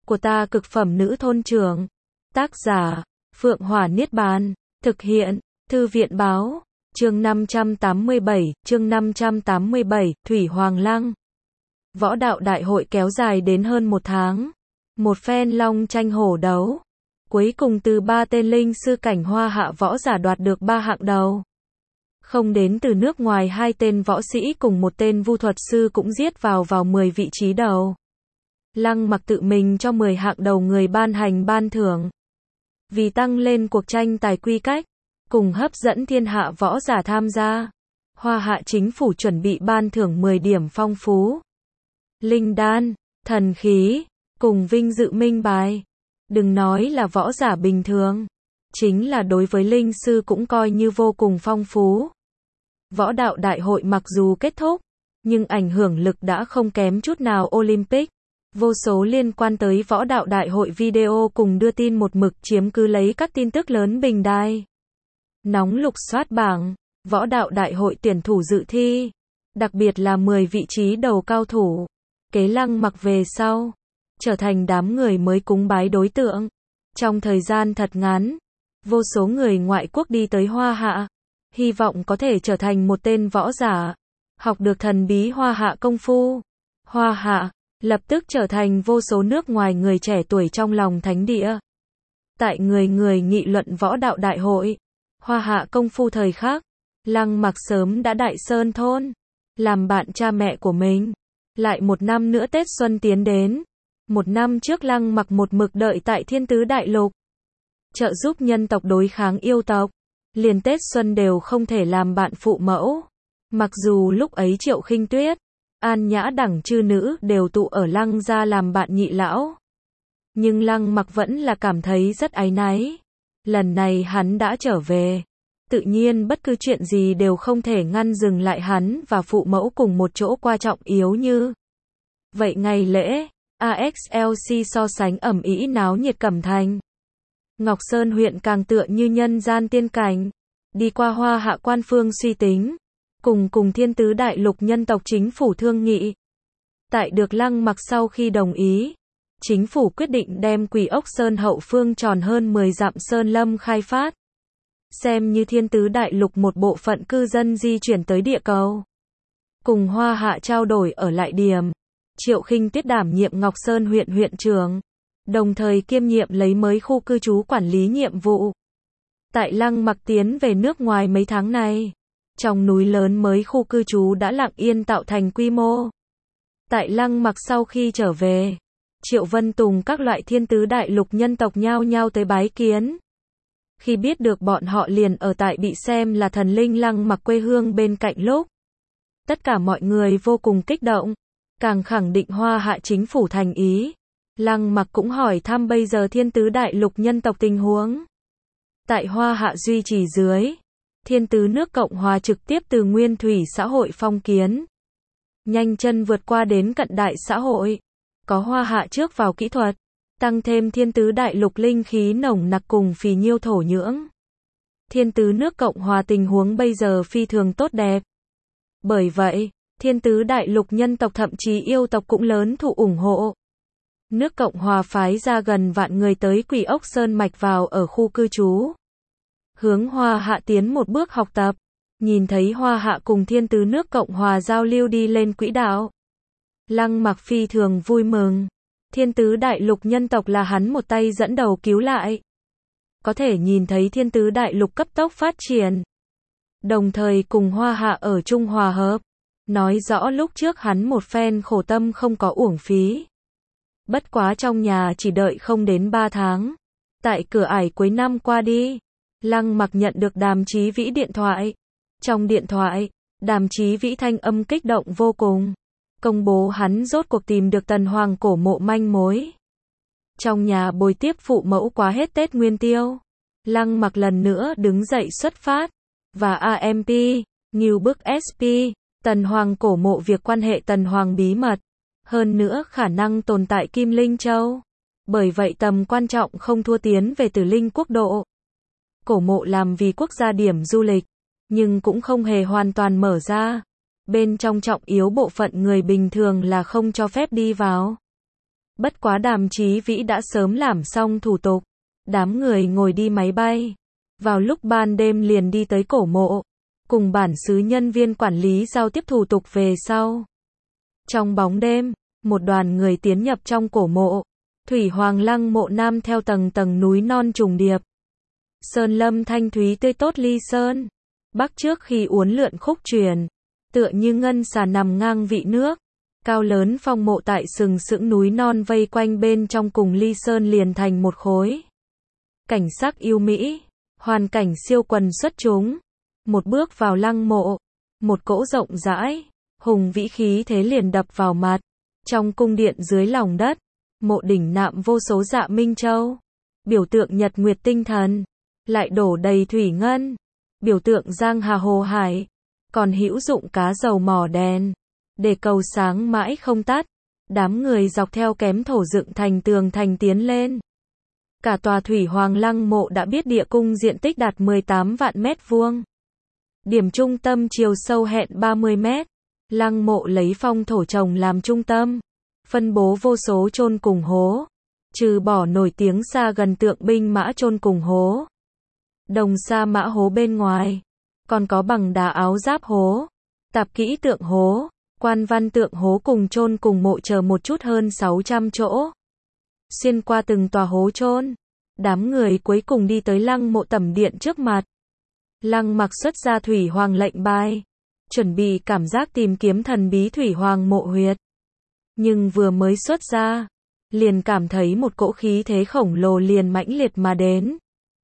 của ta cực phẩm nữ thôn trưởng. Tác giả, Phượng Hỏa Niết Bàn. Thực hiện, Thư viện Báo. Chương 587, Thủy Hoàng Lăng. Võ đạo đại hội kéo dài đến hơn một tháng. Một phen long tranh hổ đấu. Cuối cùng từ 3 tên linh sư cảnh hoa hạ võ giả đoạt được 3 hạng đầu. Không đến từ nước ngoài 2 tên võ sĩ cùng một tên vu thuật sư cũng giết vào 10 vị trí đầu. Lăng Mặc tự mình cho 10 hạng đầu người ban hành ban thưởng. Vì tăng lên cuộc tranh tài quy cách, cùng hấp dẫn thiên hạ võ giả tham gia, Hoa Hạ chính phủ chuẩn bị ban thưởng 10 điểm phong phú. Linh đan, thần khí, cùng vinh dự minh bài. Đừng nói là võ giả bình thường, chính là đối với linh sư cũng coi như vô cùng phong phú. Võ đạo đại hội mặc dù kết thúc, nhưng ảnh hưởng lực đã không kém chút nào Olympic. Vô số liên quan tới võ đạo đại hội video cùng đưa tin một mực chiếm cứ lấy các tin tức lớn bình đài. Nóng lục soát bảng, võ đạo đại hội tuyển thủ dự thi, đặc biệt là 10 vị trí đầu cao thủ. Kế Lăng Mặc về sau, trở thành đám người mới cúng bái đối tượng. Trong thời gian thật ngắn, vô số người ngoại quốc đi tới Hoa Hạ, hy vọng có thể trở thành một tên võ giả, học được thần bí Hoa Hạ công phu. Hoa Hạ lập tức trở thành vô số nước ngoài người trẻ tuổi trong lòng thánh địa. Tại người nghị luận võ đạo đại hội, Hoa Hạ công phu thời khắc, Lăng Mặc sớm đã đại sơn thôn, làm bạn cha mẹ của mình. Lại một năm nữa Tết Xuân tiến đến. Một năm trước Lăng Mặc một mực đợi tại Thiên Tứ Đại Lục, trợ giúp nhân tộc đối kháng yêu tộc. Liền Tết Xuân đều không thể làm bạn phụ mẫu. Mặc dù lúc ấy Triệu Khinh Tuyết, An Nhã đẳng chư nữ đều tụ ở Lăng gia làm bạn nhị lão. Nhưng Lăng Mặc vẫn là cảm thấy rất áy náy. Lần này hắn đã trở về, tự nhiên bất cứ chuyện gì đều không thể ngăn dừng lại hắn và phụ mẫu cùng một chỗ qua trọng yếu như. Vậy ngày lễ, AXLC so sánh ầm ĩ náo nhiệt Cẩm Thành. Ngọc Sơn huyện càng tựa như nhân gian tiên cảnh. Đi qua Hoa Hạ quan phương suy tính, cùng Thiên Tứ Đại Lục nhân tộc chính phủ thương nghị. Tại được Lăng Mặc sau khi đồng ý, chính phủ quyết định đem Quỷ Ốc Sơn hậu phương tròn hơn 10 dặm sơn lâm khai phát. Xem như Thiên Tứ Đại Lục một bộ phận cư dân di chuyển tới địa cầu. Cùng Hoa Hạ trao đổi ở lại điểm. Triệu Khinh Tuyết đảm nhiệm Ngọc Sơn huyện huyện trưởng, đồng thời kiêm nhiệm lấy mới khu cư trú quản lý nhiệm vụ. Tại Lăng Mặc tiến về nước ngoài mấy tháng này, trong núi lớn mới khu cư trú đã lặng yên tạo thành quy mô. Tại Lăng Mặc sau khi trở về, Triệu Vân Tùng các loại Thiên Tứ Đại Lục nhân tộc nhao nhao tới bái kiến. Khi biết được bọn họ liền ở tại bị xem là thần linh Lăng Mặc quê hương bên cạnh lúc, tất cả mọi người vô cùng kích động, càng khẳng định Hoa Hạ chính phủ thành ý. Lăng Mặc cũng hỏi thăm bây giờ Thiên Tứ Đại Lục nhân tộc tình huống. Tại Hoa Hạ duy trì dưới, Thiên Tứ nước Cộng Hòa trực tiếp từ nguyên thủy xã hội phong kiến, nhanh chân vượt qua đến cận đại xã hội. Có Hoa Hạ trước vào kỹ thuật, tăng thêm Thiên Tứ Đại Lục linh khí nồng nặc cùng phì nhiêu thổ nhưỡng. Thiên Tứ nước Cộng Hòa tình huống bây giờ phi thường tốt đẹp. Bởi vậy, Thiên Tứ Đại Lục nhân tộc thậm chí yêu tộc cũng lớn thụ ủng hộ. Nước Cộng Hòa phái ra gần vạn người tới Quỷ Ốc Sơn mạch vào ở khu cư trú. Hướng Hoa Hạ tiến một bước học tập. Nhìn thấy Hoa Hạ cùng Thiên Tứ nước Cộng Hòa giao lưu đi lên quỹ đạo, Lăng Mặc phi thường vui mừng. Thiên Tứ Đại Lục nhân tộc là hắn một tay dẫn đầu cứu lại. Có thể nhìn thấy Thiên Tứ Đại Lục cấp tốc phát triển, đồng thời cùng Hoa Hạ ở chung hòa hợp, nói rõ lúc trước hắn một phen khổ tâm không có uổng phí. Bất quá trong nhà chỉ đợi không đến 3 tháng. Tại cửa ải cuối năm qua đi, Lăng Mặc nhận được Đàm Chí Vĩ điện thoại. Trong điện thoại, Đàm Chí Vĩ thanh âm kích động vô cùng, công bố hắn rốt cuộc tìm được Tần Hoàng cổ mộ manh mối. Trong nhà bồi tiếp phụ mẫu quá hết Tết Nguyên Tiêu, Lăng Mặc lần nữa đứng dậy xuất phát, và AMP, Ngưu Bức SP, Tần Hoàng cổ mộ việc quan hệ Tần Hoàng bí mật, hơn nữa khả năng tồn tại Kim Linh Châu. Bởi vậy tầm quan trọng không thua tiến về Tử Linh quốc độ. Cổ mộ làm vì quốc gia điểm du lịch, nhưng cũng không hề hoàn toàn mở ra. Bên trong trọng yếu bộ phận người bình thường là không cho phép đi vào. Bất quá Đàm Chí Vĩ đã sớm làm xong thủ tục. Đám người ngồi đi máy bay. Vào lúc ban đêm liền đi tới cổ mộ. Cùng bản xứ nhân viên quản lý giao tiếp thủ tục về sau. Trong bóng đêm, một đoàn người tiến nhập trong cổ mộ. Thủy Hoàng Lăng mộ nam theo tầng tầng núi non trùng điệp. Sơn lâm thanh thúy tươi tốt ly sơn. Bắc trước khi uốn lượn khúc truyền. Tựa như ngân xà nằm ngang vị nước. Cao lớn phong mộ tại sừng sững núi non vây quanh bên trong cùng ly sơn liền thành một khối. Cảnh sắc yêu mỹ. Hoàn cảnh siêu quần xuất chúng. Một bước vào lăng mộ. Một cỗ rộng rãi. Hùng vĩ khí thế liền đập vào mặt. Trong cung điện dưới lòng đất. Mộ đỉnh nạm vô số dạ minh châu. Biểu tượng nhật nguyệt tinh thần. Lại đổ đầy thủy ngân. Biểu tượng giang hà hồ hải. Còn hữu dụng cá dầu mỏ đèn. Để cầu sáng mãi không tắt. Đám người dọc theo kém thổ dựng thành tường thành tiến lên. Cả tòa Thủy Hoàng Lăng mộ đã biết địa cung diện tích đạt 18 vạn mét vuông. Điểm trung tâm chiều sâu hẹn 30 mét. Lăng mộ lấy phong thổ trồng làm trung tâm. Phân bố vô số chôn cùng hố. Trừ bỏ nổi tiếng xa gần tượng binh mã chôn cùng hố. Đồng sa mã hố bên ngoài. Còn có bằng đá áo giáp hố. Tạp kỹ tượng hố. Quan văn tượng hố cùng chôn cùng mộ chờ một chút hơn 600 chỗ. Xuyên qua từng tòa hố chôn. Đám người cuối cùng đi tới lăng mộ tẩm điện trước mặt. Lăng Mặc xuất ra Thủy Hoàng lệnh bài. Chuẩn bị cảm giác tìm kiếm thần bí Thủy Hoàng mộ huyệt. Nhưng vừa mới xuất ra. Liền cảm thấy một cỗ khí thế khổng lồ liền mãnh liệt mà đến.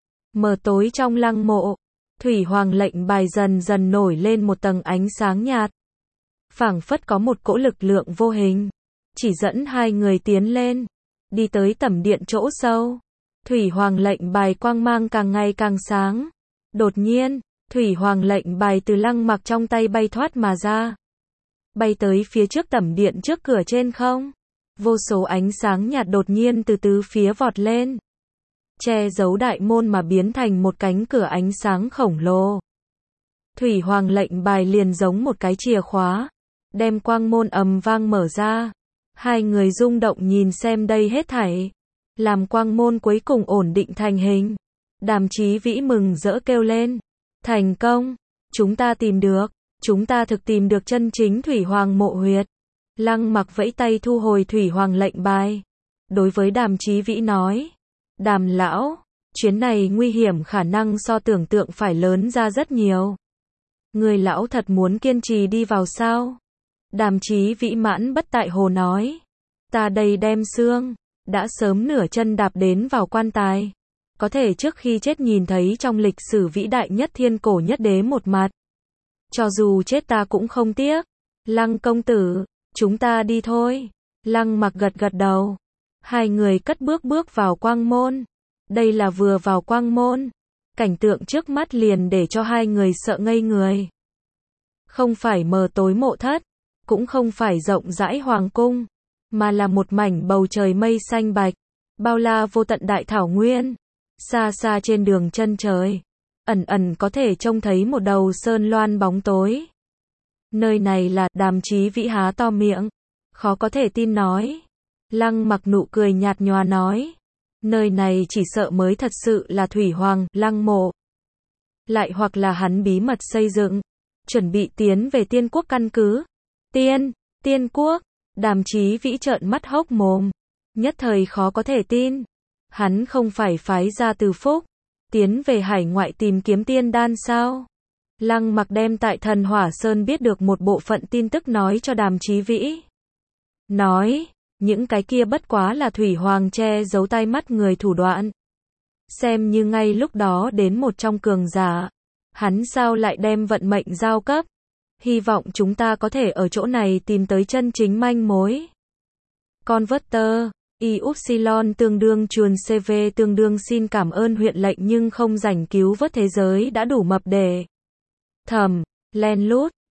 Mờ tối trong lăng mộ. Thủy Hoàng lệnh bài dần dần nổi lên một tầng ánh sáng nhạt. Phảng phất có một cỗ lực lượng vô hình. Chỉ dẫn hai người tiến lên. Đi tới tẩm điện chỗ sâu. Thủy Hoàng lệnh bài quang mang càng ngày càng sáng. Đột nhiên, Thủy Hoàng lệnh bài từ Lăng Mặc trong tay bay thoát mà ra. Bay tới phía trước tẩm điện trước cửa trên không. Vô số ánh sáng nhạt đột nhiên từ tứ phía vọt lên. Che giấu đại môn mà biến thành một cánh cửa ánh sáng khổng lồ. Thủy Hoàng lệnh bài liền giống một cái chìa khóa. Đem quang môn ầm vang mở ra. Hai người rung động nhìn xem đây hết thảy. Làm quang môn cuối cùng ổn định thành hình. Đàm Chí Vĩ mừng rỡ kêu lên. Thành công. Chúng ta tìm được. Chúng ta thực tìm được chân chính Thủy Hoàng mộ huyệt. Lăng Mặc vẫy tay thu hồi Thủy Hoàng lệnh bài. Đối với Đàm Chí Vĩ nói. Đàm lão. Chuyến này nguy hiểm khả năng so tưởng tượng phải lớn ra rất nhiều. Người lão thật muốn kiên trì đi vào sao? Đàm Chí Vĩ mãn bất tại hồ nói. Ta đây đem xương. Đã sớm nửa chân đạp đến vào quan tài. Có thể trước khi chết nhìn thấy trong lịch sử vĩ đại nhất thiên cổ nhất đế một mặt. Cho dù chết ta cũng không tiếc. Lăng công tử, chúng ta đi thôi. Lăng Mặc gật gật đầu. Hai người cất bước vào quang môn. Đây là vừa vào quang môn. Cảnh tượng trước mắt liền để cho hai người sợ ngây người. Không phải mờ tối mộ thất. Cũng không phải rộng rãi hoàng cung. Mà là một mảnh bầu trời mây xanh bạch. Bao la vô tận đại thảo nguyên. Xa xa trên đường chân trời. Ẩn ẩn có thể trông thấy một đầu sơn loan bóng tối. Nơi này là, Đàm Chí Vĩ há to miệng. Khó có thể tin nói. Lăng Mặc nụ cười nhạt nhòa nói. Nơi này chỉ sợ mới thật sự là Thủy Hoàng, Lăng mộ. Lại hoặc là hắn bí mật xây dựng. Chuẩn bị tiến về Tiên Quốc căn cứ. Tiên Quốc. Đàm Chí Vĩ trợn mắt hốc mồm. Nhất thời khó có thể tin. Hắn không phải phái ra Từ Phúc. Tiến về hải ngoại tìm kiếm tiên đan sao? Lăng Mặc đem tại Thần Hỏa Sơn biết được một bộ phận tin tức nói cho Đàm Chí Vĩ. Nói, những cái kia bất quá là Thủy Hoàng che giấu tai mắt người thủ đoạn. Xem như ngay lúc đó đến một trong cường giả. Hắn sao lại đem vận mệnh giao cấp? Hy vọng chúng ta có thể ở chỗ này tìm tới chân chính manh mối. Converter, Ypsilon tương đương chuồn CV tương đương xin cảm ơn huyện lệnh nhưng không rảnh cứu vớt thế giới đã đủ mập để. Thầm, len lút,